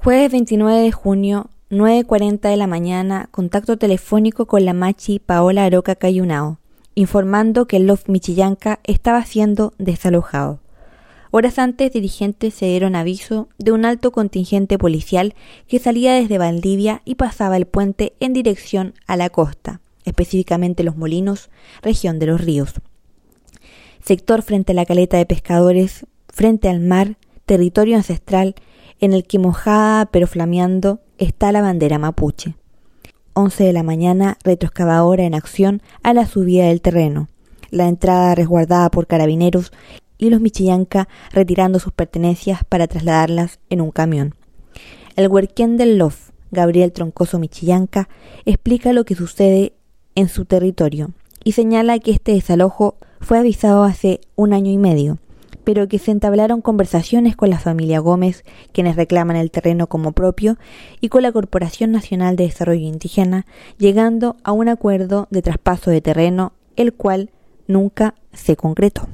Jueves 29 de junio, 9:40 de la mañana, contacto telefónico con la machi Paola Aroca Cayunao, informando que el Loft Michillanca estaba siendo desalojado. Horas antes, dirigentes se dieron aviso de un alto contingente policial que salía desde Valdivia y pasaba el puente en dirección a la costa, específicamente Los Molinos, región de Los Ríos. Sector frente a la caleta de pescadores, frente al mar, territorio ancestral, en el que mojada pero flameando está la bandera mapuche. 11 de la mañana, retroexcavadora en acción a la subida del terreno, la entrada resguardada por carabineros y los Michillanca retirando sus pertenencias para trasladarlas en un camión. El huerquén del LOF, Gabriel Troncoso Michillanca, explica lo que sucede en su territorio y señala que este desalojo fue avisado hace 1 año y medio, pero que se entablaron conversaciones con la familia Gómez, quienes reclaman el terreno como propio, y con la Corporación Nacional de Desarrollo Indígena, llegando a un acuerdo de traspaso de terreno, el cual nunca se concretó.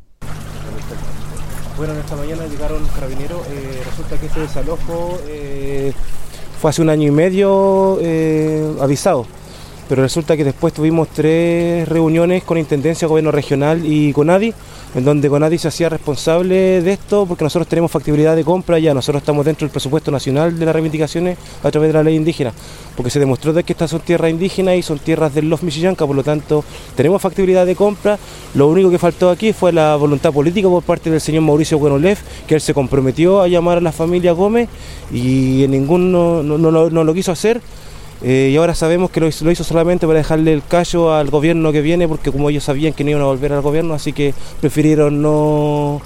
Bueno, esta mañana llegaron carabineros, resulta que este desalojo fue hace 1 año y medio avisado, pero resulta que después tuvimos 3 reuniones con Intendencia, Gobierno Regional y CONADI, en donde CONADI se hacía responsable de esto porque nosotros tenemos factibilidad de compra ya, nosotros estamos dentro del presupuesto nacional de las reivindicaciones a través de la ley indígena, porque se demostró de que estas son tierras indígenas y son tierras del Lof Michillanca, por lo tanto tenemos factibilidad de compra. Lo único que faltó aquí fue la voluntad política por parte del señor Mauricio Guenolev, que él se comprometió a llamar a la familia Gómez y ninguno no lo quiso hacer. Y ahora sabemos que lo hizo solamente para dejarle el callo al gobierno que viene, porque como ellos sabían que no iban a volver al gobierno, así que prefirieron no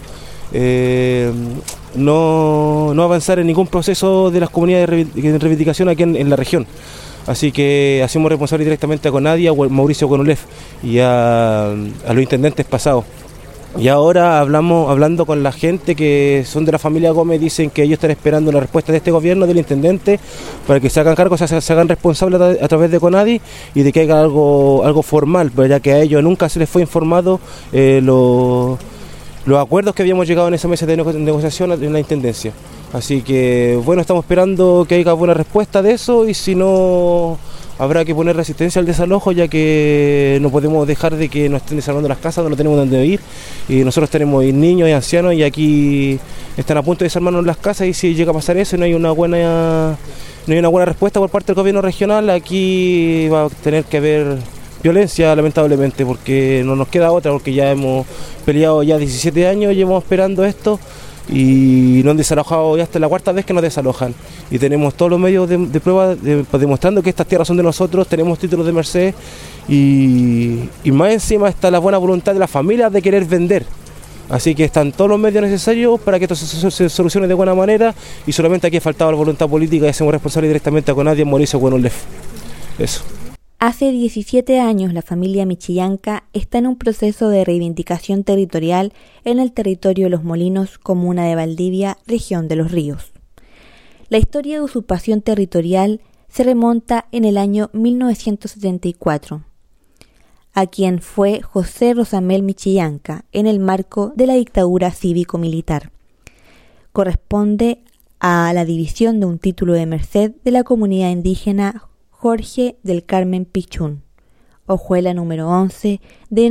avanzar en ningún proceso de las comunidades de reivindicación aquí en la región. Así que hacemos responsable directamente a CONADI, a Mauricio Guenolev y a los intendentes pasados. Y ahora hablando con la gente que son de la familia Gómez, dicen que ellos están esperando la respuesta de este gobierno, del intendente, para que se hagan cargo, se hagan responsables a través de CONADI y de que haya algo formal, pues ya que a ellos nunca se les fue informado los acuerdos que habíamos llegado en esa mesa de negociación en la intendencia. Así que bueno, estamos esperando que haya buena respuesta de eso, y si no, habrá que poner resistencia al desalojo, ya que no podemos dejar de que nos estén desalojando las casas, no tenemos dónde ir, y nosotros tenemos niños y ancianos y aquí están a punto de desarmarnos las casas, y si llega a pasar eso y no hay una buena respuesta por parte del gobierno regional, aquí va a tener que haber violencia, lamentablemente, porque no nos queda otra, porque ya hemos peleado ya 17 años, llevamos esperando esto y nos han desalojado ya hasta la 4ª vez que nos desalojan, y tenemos todos los medios de prueba demostrando que estas tierras son de nosotros, tenemos títulos de merced y más encima está la buena voluntad de las familias de querer vender. Así que están todos los medios necesarios para que esto se solucione de buena manera, y solamente aquí ha faltado la voluntad política y hacemos responsable directamente a CONADI, Mauricio Guenolev. Eso. Hace 17 años la familia Michillanca está en un proceso de reivindicación territorial en el territorio de Los Molinos, comuna de Valdivia, región de Los Ríos. La historia de usurpación territorial se remonta en el año 1974, a quien fue José Rosamel Michillanca en el marco de la dictadura cívico-militar. Corresponde a la división de un título de merced de la comunidad indígena Jorge del Carmen Pichún, hojuela número 11 de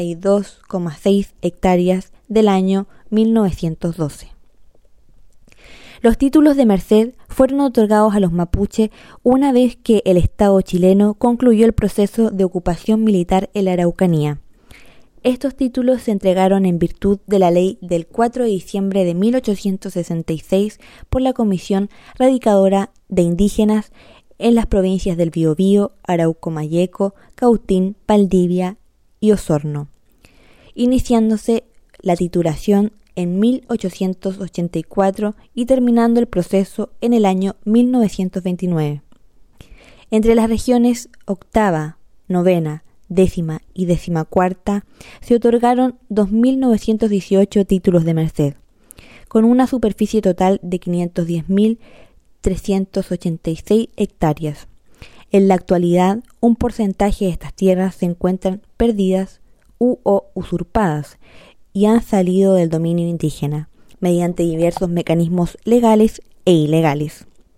92,6 hectáreas del año 1912. Los títulos de merced fueron otorgados a los mapuche una vez que el Estado chileno concluyó el proceso de ocupación militar en la Araucanía. Estos títulos se entregaron en virtud de la ley del 4 de diciembre de 1866 por la Comisión Radicadora de Indígenas en las provincias del Biobío, Arauco Mayeco, Cautín, Valdivia y Osorno, iniciándose la titulación en 1884 y terminando el proceso en el año 1929. Entre las regiones octava, novena, 10ª y 14ª se otorgaron 2.918 títulos de merced, con una superficie total de 510.386 hectáreas. En la actualidad, un porcentaje de estas tierras se encuentran perdidas o usurpadas y han salido del dominio indígena mediante diversos mecanismos legales e ilegales.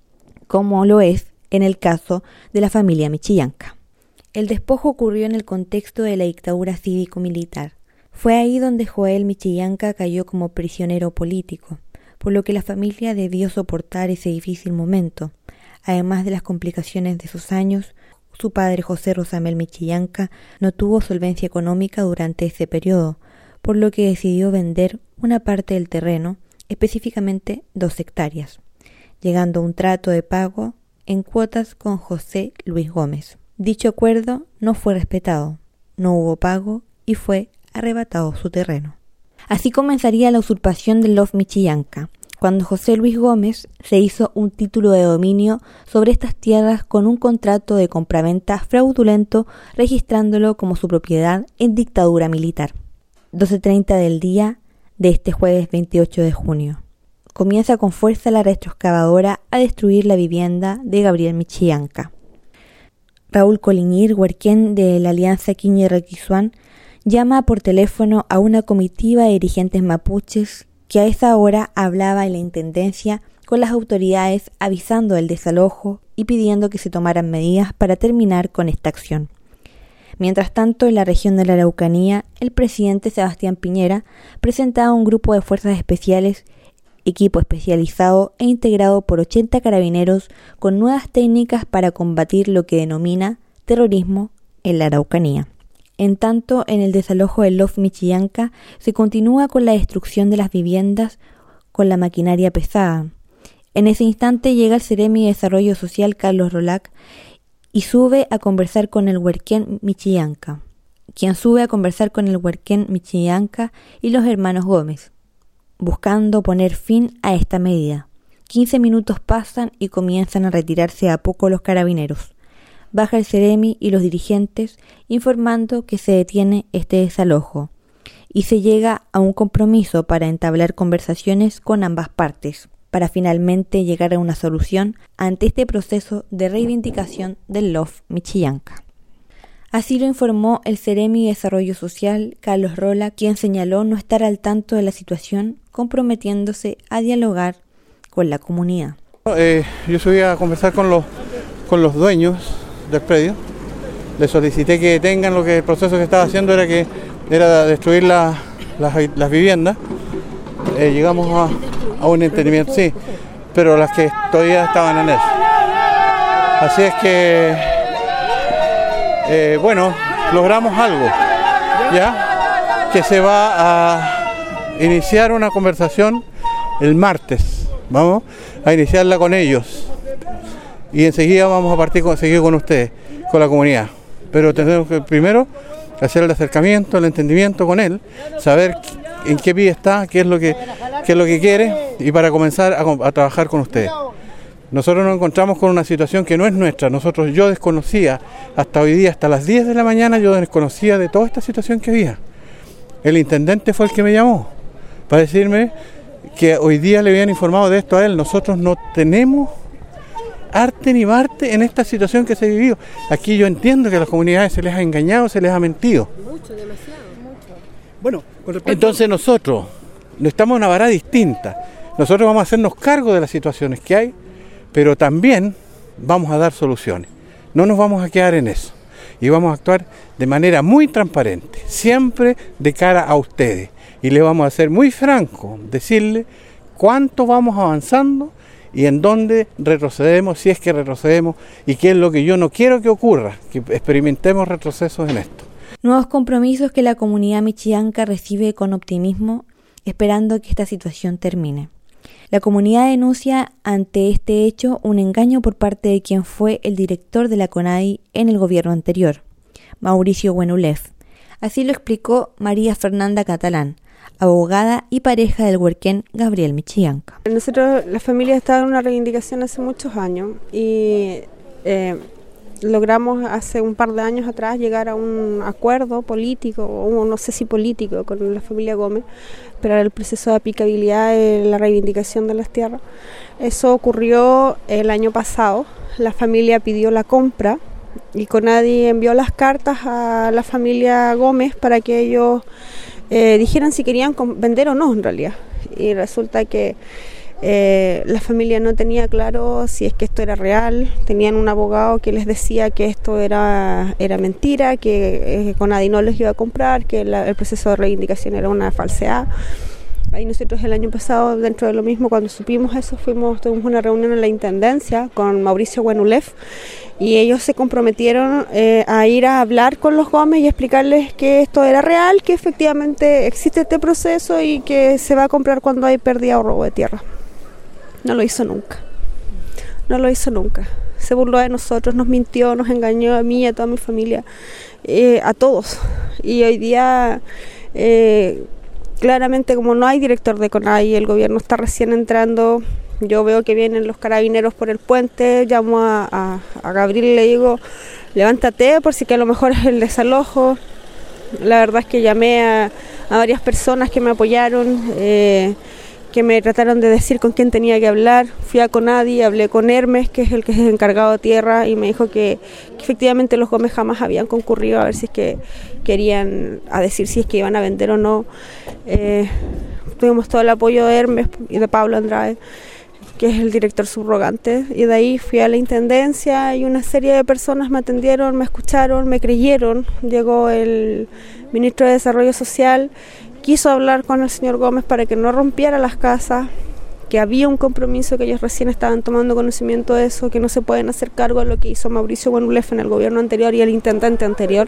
como lo es en el caso de la familia Michillanca. El despojo ocurrió en el contexto de la dictadura cívico-militar. Fue ahí donde Joel Michillanca cayó como prisionero político, por lo que la familia debió soportar ese difícil momento. Además de las complicaciones de esos años, su padre José Rosamel Michillanca no tuvo solvencia económica durante ese periodo, por lo que decidió vender una parte del terreno, específicamente 2 hectáreas, llegando a un trato de pago en cuotas con José Luis Gómez. Dicho acuerdo no fue respetado, no hubo pago y fue arrebatado su terreno. Así comenzaría la usurpación del Lof Michillanca, cuando José Luis Gómez se hizo un título de dominio sobre estas tierras con un contrato de compraventa fraudulento, registrándolo como su propiedad en dictadura militar. 12:30 del día de este jueves 28 de junio. Comienza con fuerza la retroexcavadora a destruir la vivienda de Gabriel Michillanca. Raúl Coliñir, huerquén de la Alianza Quiñe-Requisuán, llama por teléfono a una comitiva de dirigentes mapuches que a esa hora hablaba en la intendencia con las autoridades avisando del desalojo y pidiendo que se tomaran medidas para terminar con esta acción. Mientras tanto, en la región de la Araucanía, el presidente Sebastián Piñera presentaba un grupo de fuerzas especiales, equipo especializado e integrado por 80 carabineros con nuevas técnicas para combatir lo que denomina terrorismo en la Araucanía. En tanto, en el desalojo del Lof Michillanca se continúa con la destrucción de las viviendas con la maquinaria pesada. En ese instante llega el Seremi de Desarrollo Social Carlos Rolac y sube a conversar con el huerquén Michillanca, quien sube a conversar con el huerquén Michillanca y los hermanos Gómez, buscando poner fin a esta medida. 15 minutos pasan y comienzan a retirarse a poco los carabineros. Baja el Seremi y los dirigentes informando que se detiene este desalojo y se llega a un compromiso para entablar conversaciones con ambas partes, para finalmente llegar a una solución ante este proceso de reivindicación del Lof Michillanca. Así lo informó el Seremi de Desarrollo Social, Carlos Rola, quien señaló no estar al tanto de la situación, comprometiéndose a dialogar con la comunidad. Yo subí a conversar con los dueños del predio. Les solicité que detengan lo que el proceso que estaba haciendo era destruir las viviendas. Llegamos a un entendimiento, sí, pero las que todavía estaban en eso. Así es que, logramos algo, ¿ya? Que se va a iniciar una conversación el martes. Vamos a iniciarla con ellos. Y enseguida vamos a seguir con ustedes, con la comunidad. Pero tenemos que primero hacer el acercamiento, el entendimiento con él, saber en qué pie está, qué es lo que quiere, y para comenzar a trabajar con ustedes. Nosotros nos encontramos con una situación que no es nuestra. Yo desconocía, hasta hoy día, hasta las 10 de la mañana, yo desconocía de toda esta situación que había. El intendente fue el que me llamó para decirme que hoy día le habían informado de esto a él. Nosotros no tenemos arte ni parte en esta situación que se vivió. Aquí yo entiendo que a las comunidades se les ha engañado, se les ha mentido. Mucho, demasiado. Mucho. Bueno, entonces nosotros estamos en una vara distinta. Nosotros vamos a hacernos cargo de las situaciones que hay, pero también vamos a dar soluciones. No nos vamos a quedar en eso. Y vamos a actuar de manera muy transparente, siempre de cara a ustedes. Y le vamos a ser muy franco, decirle cuánto vamos avanzando y en dónde retrocedemos, si es que retrocedemos, y qué es lo que yo no quiero que ocurra, que experimentemos retrocesos en esto. Nuevos compromisos que la comunidad michillanca recibe con optimismo, esperando que esta situación termine. La comunidad denuncia ante este hecho un engaño por parte de quien fue el director de la CONADI en el gobierno anterior, Mauricio Wenulef. Así lo explicó María Fernanda Catalán, abogada y pareja del huerquén Gabriel Michillanca. Nosotros, la familia, estaba en una reivindicación hace muchos años y logramos hace un par de años atrás llegar a un acuerdo político, o no sé si político, con la familia Gómez, para el proceso de aplicabilidad de la reivindicación de las tierras. Eso ocurrió el año pasado. La familia pidió la compra y CONADI envió las cartas a la familia Gómez para que ellos dijeran si querían vender o no, en realidad. Y resulta que La familia no tenía claro si es que esto era real, tenían un abogado que les decía que esto era mentira, que Conadi no les iba a comprar, que el proceso de reivindicación era una falsedad. Ahí nosotros el año pasado, dentro de lo mismo, cuando supimos eso, tuvimos una reunión en la Intendencia con Mauricio Guenulef y ellos se comprometieron a ir a hablar con los Gómez y explicarles que esto era real, que efectivamente existe este proceso y que se va a comprar cuando hay pérdida o robo de tierra. No lo hizo nunca. Se burló de nosotros, nos mintió, nos engañó a mí y a toda mi familia, a todos. Y hoy día... claramente, como no hay director de Conadi, el gobierno está recién entrando, yo veo que vienen los carabineros por el puente, llamo a Gabriel y le digo, levántate por si que a lo mejor es el desalojo. La verdad es que llamé a varias personas que me apoyaron, que me trataron de decir con quién tenía que hablar. Fui a Conadi, hablé con Hermes, que es el encargado de tierra, y me dijo que efectivamente los Gómez jamás habían concurrido a ver si es que querían, a decir si es que iban a vender o no. Tuvimos todo el apoyo de Hermes y de Pablo Andrade, que es el director subrogante, y de ahí fui a la Intendencia y una serie de personas me atendieron, me escucharon, me creyeron. Llegó el ministro de Desarrollo Social, quiso hablar con el señor Gómez para que no rompiera las casas, que había un compromiso, que ellos recién estaban tomando conocimiento de eso, que no se pueden hacer cargo de lo que hizo Mauricio Guenulef en el gobierno anterior y el intendente anterior.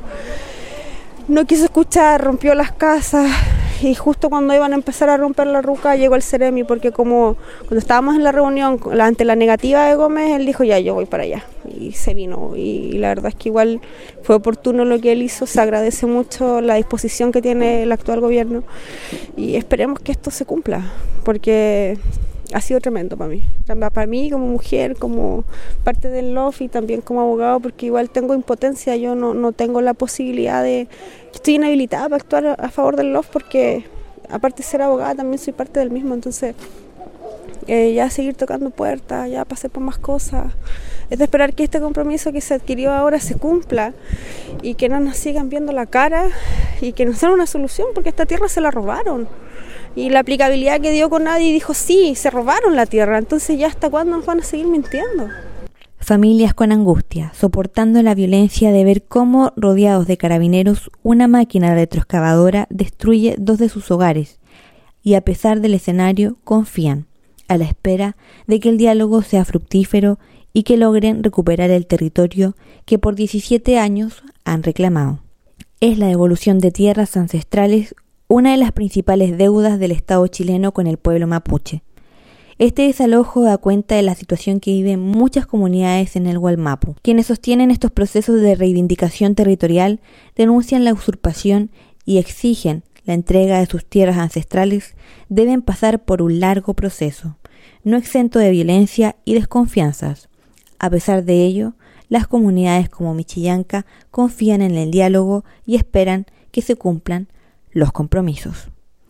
No quiso escuchar, rompió las casas, y justo cuando iban a empezar a romper la ruca llegó el Ceremi, porque como cuando estábamos en la reunión ante la negativa de Gómez, él dijo ya, yo voy para allá, y se vino, y la verdad es que igual fue oportuno lo que él hizo. Se agradece mucho la disposición que tiene el actual gobierno y esperemos que esto se cumpla, porque ha sido tremendo para mí como mujer, como parte del LOF y también como abogado, porque igual tengo impotencia, yo no tengo la posibilidad estoy inhabilitada para actuar a favor del LOF, porque aparte de ser abogada también soy parte del mismo, entonces ya seguir tocando puertas, ya pasé por más cosas, es de esperar que este compromiso que se adquirió ahora se cumpla y que no nos sigan viendo la cara y que nos den una solución, porque esta tierra se la robaron. Y la aplicabilidad que dio Conadi dijo, sí, se robaron la tierra, entonces ya hasta cuándo nos van a seguir mintiendo. Familias con angustia, soportando la violencia de ver cómo, rodeados de carabineros, una máquina retroexcavadora destruye 2 de sus hogares, y a pesar del escenario, confían, a la espera de que el diálogo sea fructífero y que logren recuperar el territorio que por 17 años han reclamado. Es la devolución de tierras ancestrales una de las principales deudas del Estado chileno con el pueblo mapuche. Este desalojo da cuenta de la situación que viven muchas comunidades en el Gualmapu. Quienes sostienen estos procesos de reivindicación territorial denuncian la usurpación y exigen la entrega de sus tierras ancestrales. Deben pasar por un largo proceso, no exento de violencia y desconfianzas. A pesar de ello, las comunidades como Michillanca confían en el diálogo y esperan que se cumplan los compromisos.